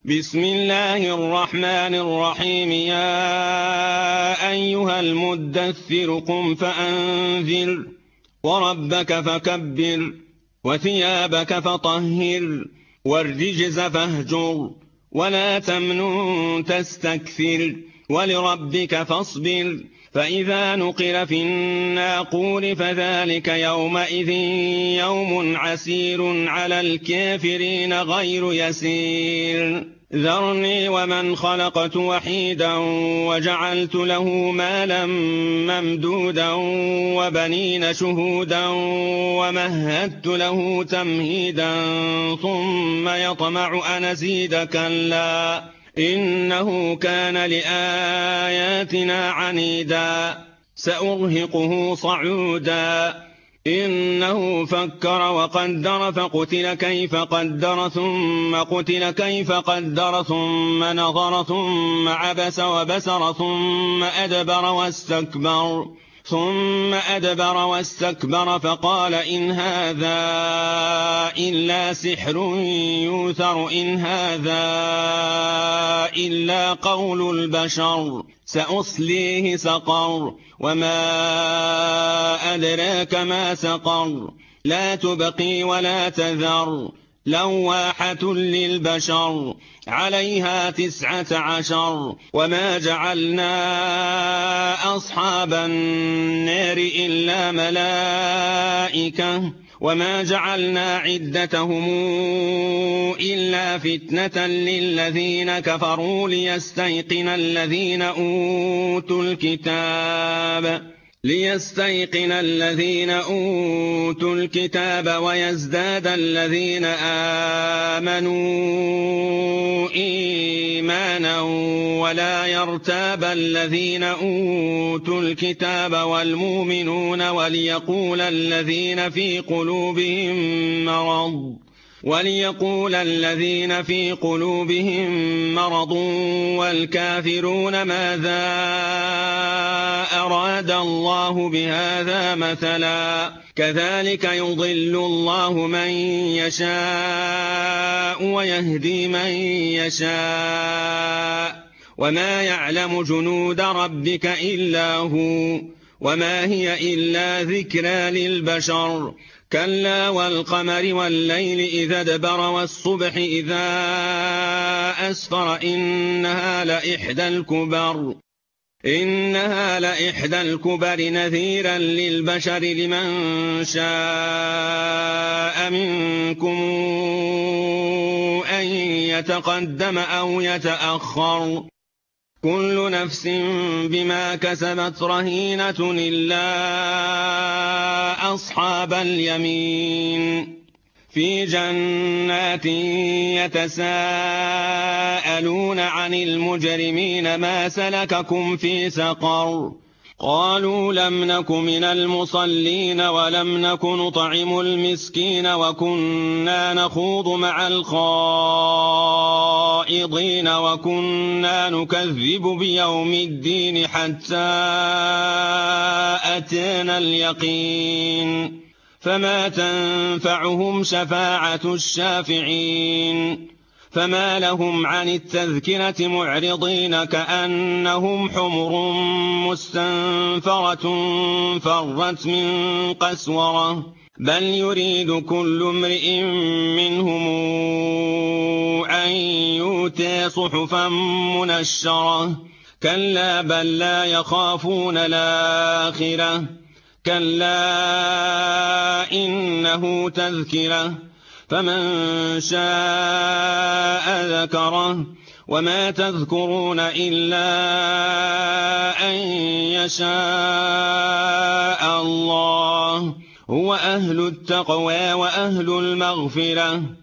بسم الله الرحمن الرحيم. يا أيها المدثر قم فأنذر وربك فكبر وثيابك فطهر والرجز فاهجر ولا تمنن تستكثر ولربك فاصبر. فإذا نقر في الناقور فذلك يومئذ يوم عسير على الكافرين غير يسير. ذرني ومن خلقت وحيدا وجعلت له مالا ممدودا وبنين شهودا ومهدت له تمهيدا ثم يطمع أن أزيد كلا إنه كان لآياتنا عنيدا سأرهقه صعودا. إنه فكر وقدر فقتل كيف قدر ثم قتل كيف قدر ثم نظر ثم عبس وبسر ثم أدبر واستكبر فقال إن هذا إلا سحر يؤثر إن هذا إلا قول البشر سأصليه سقر وما أدراك ما سقر لا تبقي ولا تذر لواحة للبشر عليها 19 وما جعلنا أصحاب النار إلا ملائكة وما جعلنا عدتهم إلا فتنة للذين كفروا ليستيقن الذين أوتوا الكتاب ويزداد الذين آمنوا إيمانا ولا يرتاب الذين أوتوا الكتاب والمؤمنون وليقول الذين في قلوبهم مرض والكافرون ماذا أراد الله بهذا مثلا كذلك يضل الله من يشاء ويهدي من يشاء وما يعلم جنود ربك إلا هو وما هي إلا ذكرى للبشر. كلا والقمر والليل إذا ادبر والصبح إذا أسفر إنها لإحدى الكبر نذيرا للبشر لمن شاء منكم أن يتقدم أو يتأخر كل نفس بما كسبت رهينة إلا أصحاب اليمين في جنات يتساءلون عن المجرمين ما سلككم في سقر قالوا لم نك من المصلين ولم نك نطعم المسكين وكنا نخوض مع الخائضين وكنا نكذب بيوم الدين حتى أتانا اليقين فما تنفعهم شفاعة الشافعين. فما لهم عن التذكرة معرضين كأنهم حمر مستنفرة فرت من قسورة بل يريد كل امرئ منهم أن يؤتى صحفا منشرة كلا بل لا يخافون الآخرة كلا إنه تذكرة فمن شاء ذكره وما تذكرون إلا أن يشاء الله هو أهل التقوى وأهل المغفرة